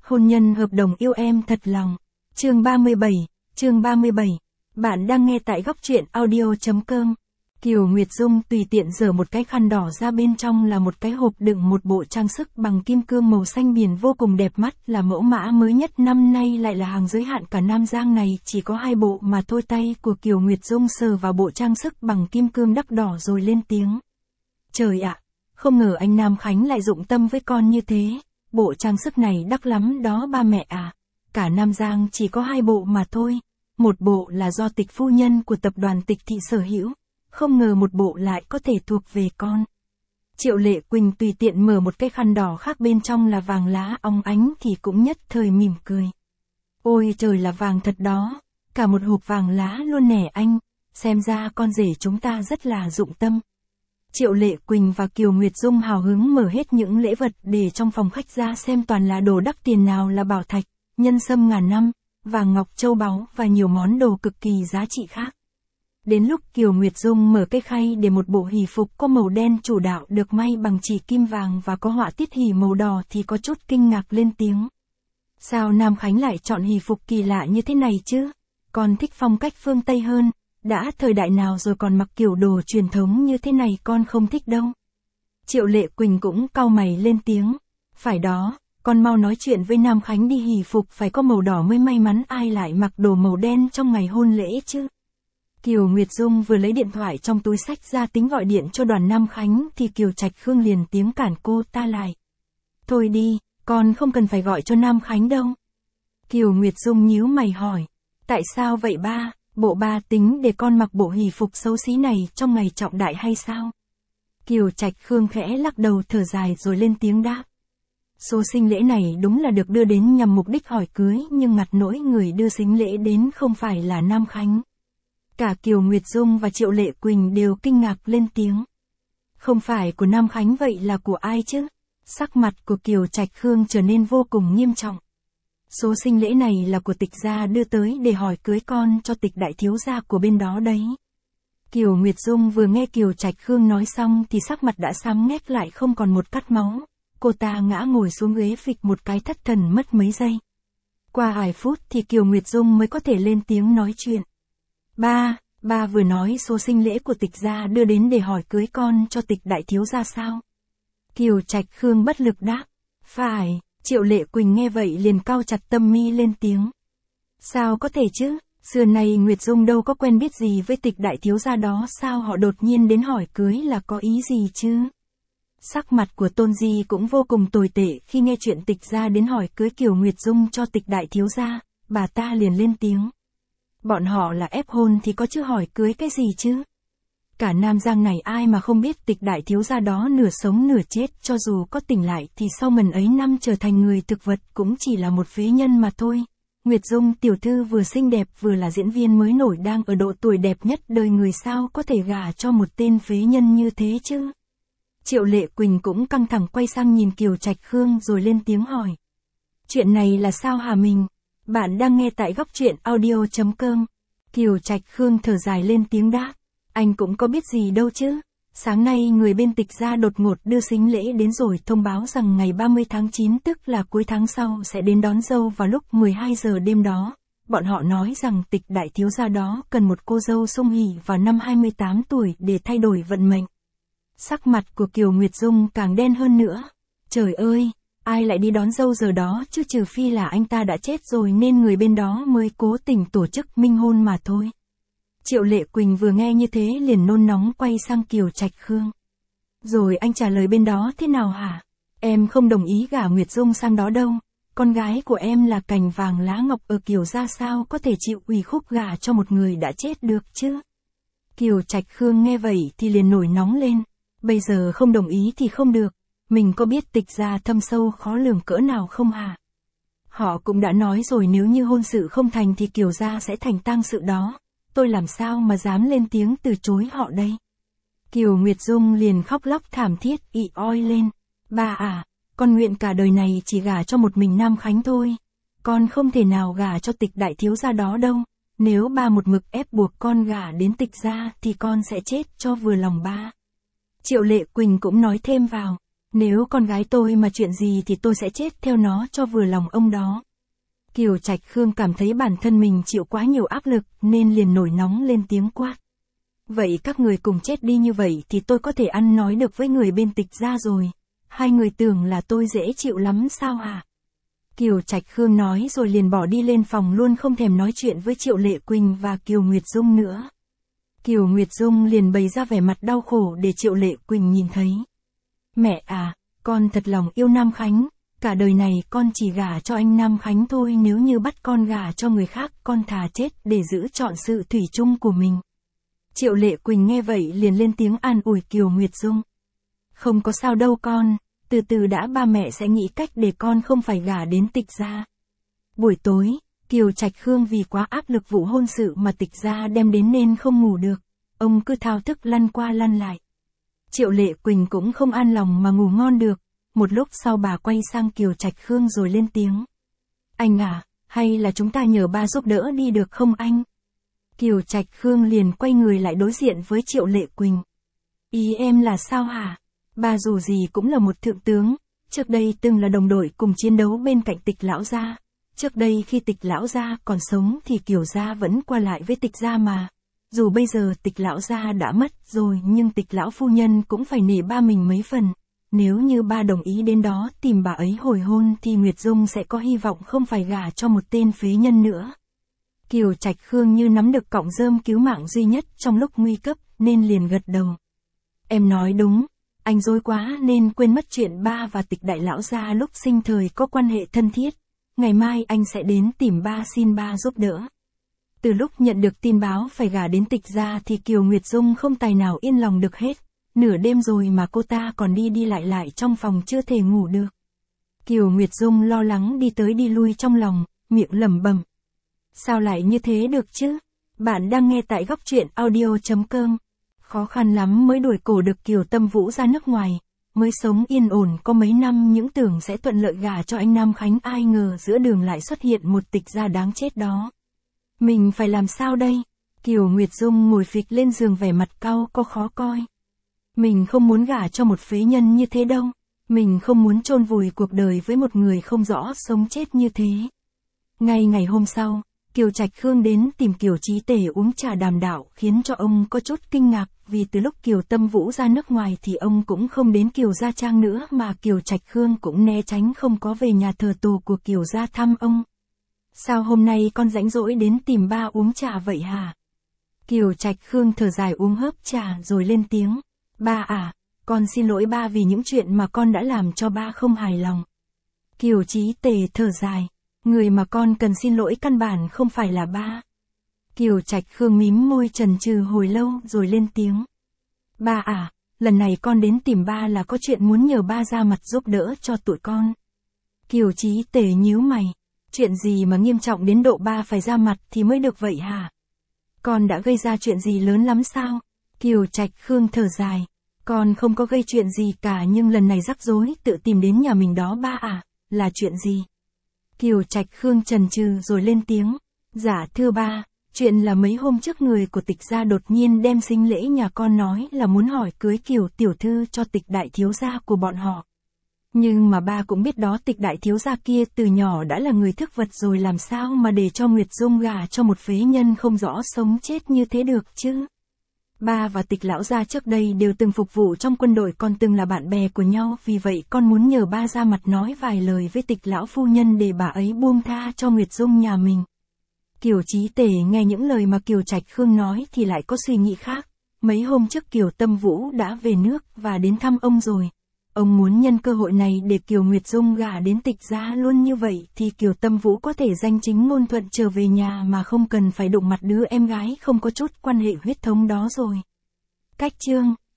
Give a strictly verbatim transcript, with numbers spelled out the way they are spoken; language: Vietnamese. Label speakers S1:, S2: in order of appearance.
S1: Hôn nhân hợp đồng yêu em thật lòng. Chương ba mươi bảy, chương ba mươi bảy. Bạn đang nghe tại góc truyện audio chấm com. Kiều Nguyệt Dung tùy tiện giở một cái khăn đỏ ra, bên trong là một cái hộp đựng một bộ trang sức bằng kim cương màu xanh biển vô cùng đẹp mắt, là mẫu mã mới nhất năm nay, lại là hàng giới hạn cả Nam Giang này, chỉ có hai bộ mà thôi. Tay của Kiều Nguyệt Dung sờ vào bộ trang sức bằng kim cương đắt đỏ rồi lên tiếng. Trời ạ, không ngờ anh Nam Khánh lại dụng tâm với con như thế, bộ trang sức này đắt lắm đó ba mẹ à, cả Nam Giang chỉ có hai bộ mà thôi, một bộ là do Tịch phu nhân của tập đoàn Tịch thị sở hữu, không ngờ một bộ lại có thể thuộc về con. Triệu Lệ Quỳnh tùy tiện mở một cái khăn đỏ khác, bên trong là vàng lá óng ánh thì cũng nhất thời mỉm cười. Ôi trời, là vàng thật đó, cả một hộp vàng lá luôn nè anh, xem ra con rể chúng ta rất là dụng tâm. Triệu Lệ Quỳnh và Kiều Nguyệt Dung hào hứng mở hết những lễ vật để trong phòng khách ra xem, toàn là đồ đắt tiền, nào là bảo thạch, nhân sâm ngàn năm, vàng ngọc châu báu và nhiều món đồ cực kỳ giá trị khác. Đến lúc Kiều Nguyệt Dung mở cái khay để một bộ hỷ phục có màu đen chủ đạo được may bằng chỉ kim vàng và có họa tiết hỷ màu đỏ thì có chút kinh ngạc lên tiếng. Sao Nam Khánh lại chọn hỷ phục kỳ lạ như thế này chứ? Con thích phong cách phương Tây hơn, đã thời đại nào rồi còn mặc kiểu đồ truyền thống như thế này con không thích đâu. Triệu Lệ Quỳnh cũng cau mày lên tiếng. Phải đó, con mau nói chuyện với Nam Khánh đi, hỷ phục phải có màu đỏ mới may mắn, ai lại mặc đồ màu đen trong ngày hôn lễ chứ? Kiều Nguyệt Dung vừa lấy điện thoại trong túi xách ra tính gọi điện cho Đoàn Nam Khánh thì Kiều Trạch Khương liền tiếng cản cô ta lại. Thôi đi, con không cần phải gọi cho Nam Khánh đâu. Kiều Nguyệt Dung nhíu mày hỏi. Tại sao vậy ba, bộ ba tính để con mặc bộ hỷ phục xấu xí này trong ngày trọng đại hay sao? Kiều Trạch Khương khẽ lắc đầu thở dài rồi lên tiếng đáp. Số sinh lễ này đúng là được đưa đến nhằm mục đích hỏi cưới, nhưng ngặt nỗi người đưa sinh lễ đến không phải là Nam Khánh. Cả Kiều Nguyệt Dung và Triệu Lệ Quỳnh đều kinh ngạc lên tiếng. Không phải của Nam Khánh vậy là của ai chứ? Sắc mặt của Kiều Trạch Khương trở nên vô cùng nghiêm trọng. Số sinh lễ này là của Tịch gia đưa tới để hỏi cưới con cho Tịch đại thiếu gia của bên đó đấy. Kiều Nguyệt Dung vừa nghe Kiều Trạch Khương nói xong thì sắc mặt đã xám ngét lại không còn một cắt máu. Cô ta ngã ngồi xuống ghế phịch một cái, thất thần mất mấy giây. Qua vài phút thì Kiều Nguyệt Dung mới có thể lên tiếng nói chuyện. Ba, ba vừa nói số sinh lễ của Tịch gia đưa đến để hỏi cưới con cho Tịch đại thiếu gia sao? Kiều Trạch Khương bất lực đáp. Phải. Triệu Lệ Quỳnh nghe vậy liền cau chặt tâm mi lên tiếng. Sao có thể chứ, xưa nay Nguyệt Dung đâu có quen biết gì với Tịch đại thiếu gia đó, sao họ đột nhiên đến hỏi cưới là có ý gì chứ? Sắc mặt của Tôn Di cũng vô cùng tồi tệ khi nghe chuyện Tịch gia đến hỏi cưới Kiều Nguyệt Dung cho Tịch đại thiếu gia, bà ta liền lên tiếng. Bọn họ là ép hôn thì có chứ hỏi cưới cái gì chứ? Cả Nam Giang này ai mà không biết Tịch đại thiếu gia đó nửa sống nửa chết, cho dù có tỉnh lại thì sau mần ấy năm trở thành người thực vật cũng chỉ là một phế nhân mà thôi. Nguyệt Dung tiểu thư vừa xinh đẹp vừa là diễn viên mới nổi, đang ở độ tuổi đẹp nhất đời người, sao có thể gả cho một tên phế nhân như thế chứ? Triệu Lệ Quỳnh cũng căng thẳng quay sang nhìn Kiều Trạch Khương rồi lên tiếng hỏi. Chuyện này là sao hả mình? Bạn đang nghe tại góc truyện audio chấm com. Kiều Trạch Khương thở dài lên tiếng đáp. Anh cũng có biết gì đâu chứ. Sáng nay người bên Tịch gia đột ngột đưa sính lễ đến rồi thông báo rằng ngày ba mươi tháng chín tức là cuối tháng sau sẽ đến đón dâu vào lúc mười hai giờ đêm đó. Bọn họ nói rằng Tịch đại thiếu gia đó cần một cô dâu song hỷ vào năm hai mươi tám tuổi để thay đổi vận mệnh. Sắc mặt của Kiều Nguyệt Dung càng đen hơn nữa. Trời ơi, ai lại đi đón dâu giờ đó chứ, trừ phi là anh ta đã chết rồi nên người bên đó mới cố tình tổ chức minh hôn mà thôi. Triệu Lệ Quỳnh vừa nghe như thế liền nôn nóng quay sang Kiều Trạch Khương. Rồi anh trả lời bên đó thế nào hả? Em không đồng ý gả Nguyệt Dung sang đó đâu. Con gái của em là cành vàng lá ngọc ở Kiều gia, sao có thể chịu ủy khúc gả cho một người đã chết được chứ? Kiều Trạch Khương nghe vậy thì liền nổi nóng lên. Bây giờ không đồng ý thì không được. Mình có biết Tịch gia thâm sâu khó lường cỡ nào không hả? Họ cũng đã nói rồi, nếu như hôn sự không thành thì Kiều gia sẽ thành tang sự đó. Tôi làm sao mà dám lên tiếng từ chối họ đây? Kiều Nguyệt Dung liền khóc lóc thảm thiết ị oi lên. Ba à, con nguyện cả đời này chỉ gả cho một mình Nam Khánh thôi. Con không thể nào gả cho Tịch đại thiếu gia đó đâu. Nếu ba một mực ép buộc con gả đến Tịch gia thì con sẽ chết cho vừa lòng ba. Triệu Lệ Quỳnh cũng nói thêm vào. Nếu con gái tôi mà chuyện gì thì tôi sẽ chết theo nó cho vừa lòng ông đó. Kiều Trạch Khương cảm thấy bản thân mình chịu quá nhiều áp lực nên liền nổi nóng lên tiếng quát. Vậy các người cùng chết đi như vậy thì tôi có thể ăn nói được với người bên Tịch gia rồi. Hai người tưởng là tôi dễ chịu lắm sao hả? Kiều Trạch Khương nói rồi liền bỏ đi lên phòng luôn không thèm nói chuyện với Triệu Lệ Quỳnh và Kiều Nguyệt Dung nữa. Kiều Nguyệt Dung liền bày ra vẻ mặt đau khổ để Triệu Lệ Quỳnh nhìn thấy. Mẹ à, con thật lòng yêu Nam Khánh, cả đời này con chỉ gả cho anh Nam Khánh thôi, nếu như bắt con gả cho người khác con thà chết để giữ trọn sự thủy chung của mình. Triệu Lệ Quỳnh nghe vậy liền lên tiếng an ủi Kiều Nguyệt Dung. Không có sao đâu con, từ từ đã, ba mẹ sẽ nghĩ cách để con không phải gả đến Tịch gia. Buổi tối, Kiều Trạch Khương vì quá áp lực vụ hôn sự mà Tịch gia đem đến nên không ngủ được, ông cứ thao thức lăn qua lăn lại. Triệu Lệ Quỳnh cũng không an lòng mà ngủ ngon được, một lúc sau bà quay sang Kiều Trạch Khương rồi lên tiếng. Anh à, hay là chúng ta nhờ ba giúp đỡ đi được không anh? Kiều Trạch Khương liền quay người lại đối diện với Triệu Lệ Quỳnh. Ý em là sao hả? Ba dù gì cũng là một thượng tướng, trước đây từng là đồng đội cùng chiến đấu bên cạnh Tịch lão gia. Trước đây khi Tịch lão gia còn sống thì Kiều gia vẫn qua lại với Tịch gia mà. Dù bây giờ Tịch lão gia đã mất rồi nhưng Tịch lão phu nhân cũng phải nể ba mình mấy phần. Nếu như ba đồng ý đến đó tìm bà ấy hồi hôn thì Nguyệt Dung sẽ có hy vọng không phải gả cho một tên phế nhân nữa. Kiều Trạch Khương như nắm được cọng rơm cứu mạng duy nhất trong lúc nguy cấp nên liền gật đầu. Em nói đúng, anh dối quá nên quên mất chuyện ba và Tịch đại lão gia lúc sinh thời có quan hệ thân thiết. Ngày mai anh sẽ đến tìm ba xin ba giúp đỡ. Từ lúc nhận được tin báo phải gả đến Tịch gia thì Kiều Nguyệt Dung không tài nào yên lòng được hết. Nửa đêm rồi mà cô ta còn đi đi lại lại trong phòng chưa thể ngủ được. Kiều Nguyệt Dung lo lắng đi tới đi lui trong lòng, miệng lẩm bẩm. Sao lại như thế được chứ? Bạn đang nghe tại góc truyện audio chấm com. Khó khăn lắm mới đuổi cổ được Kiều Tâm Vũ ra nước ngoài, mới sống yên ổn có mấy năm những tưởng sẽ thuận lợi gả cho anh Nam Khánh, ai ngờ giữa đường lại xuất hiện một Tịch gia đáng chết đó. Mình phải làm sao đây? Kiều Nguyệt Dung ngồi phịch lên giường vẻ mặt cau có khó coi. Mình không muốn gả cho một phế nhân như thế đâu. Mình không muốn chôn vùi cuộc đời với một người không rõ sống chết như thế. Ngay ngày hôm sau, Kiều Trạch Khương đến tìm Kiều Chí Tề uống trà đàm đạo khiến cho ông có chút kinh ngạc, vì từ lúc Kiều Tâm Vũ ra nước ngoài thì ông cũng không đến Kiều Gia Trang nữa, mà Kiều Trạch Khương cũng né tránh không có về nhà thờ tổ của Kiều Gia thăm ông. Sao hôm nay con rảnh rỗi đến tìm ba uống trà vậy hả? Kiều Trạch Khương thở dài uống hớp trà rồi lên tiếng. Ba à, con xin lỗi ba vì những chuyện mà con đã làm cho ba không hài lòng. Kiều Chí Tề thở dài. Người mà con cần xin lỗi căn bản không phải là ba. Kiều Trạch Khương mím môi chần chừ hồi lâu rồi lên tiếng. Ba à, lần này con đến tìm ba là có chuyện muốn nhờ ba ra mặt giúp đỡ cho tụi con. Kiều Chí Tề nhíu mày. Chuyện gì mà nghiêm trọng đến độ ba phải ra mặt thì mới được vậy hả? Con đã gây ra chuyện gì lớn lắm sao? Kiều Trạch Khương thở dài. Con không có gây chuyện gì cả, nhưng lần này rắc rối tự tìm đến nhà mình đó ba à, là chuyện gì? Kiều Trạch Khương chần chừ rồi lên tiếng. Dạ thưa ba, chuyện là mấy hôm trước người của Tịch gia đột nhiên đem sính lễ nhà con nói là muốn hỏi cưới Kiều tiểu thư cho Tịch đại thiếu gia của bọn họ. Nhưng mà ba cũng biết đó, Tịch đại thiếu gia kia từ nhỏ đã là người thức vật rồi, làm sao mà để cho Nguyệt Dung gả cho một phế nhân không rõ sống chết như thế được chứ? Ba và Tịch lão gia trước đây đều từng phục vụ trong quân đội, còn từng là bạn bè của nhau, vì vậy con muốn nhờ ba ra mặt nói vài lời với Tịch lão phu nhân để bà ấy buông tha cho Nguyệt Dung nhà mình. Kiều Chí Tề nghe những lời mà Kiều Trạch Khương nói thì lại có suy nghĩ khác. Mấy hôm trước Kiều Tâm Vũ đã về nước và đến thăm ông rồi. Ông muốn nhân cơ hội này để Kiều Nguyệt Dung gả đến Tịch gia luôn, như vậy thì Kiều Tâm Vũ có thể danh chính ngôn thuận trở về nhà mà không cần phải đụng mặt đứa em gái không có chút quan hệ huyết thống đó rồi. Cách chương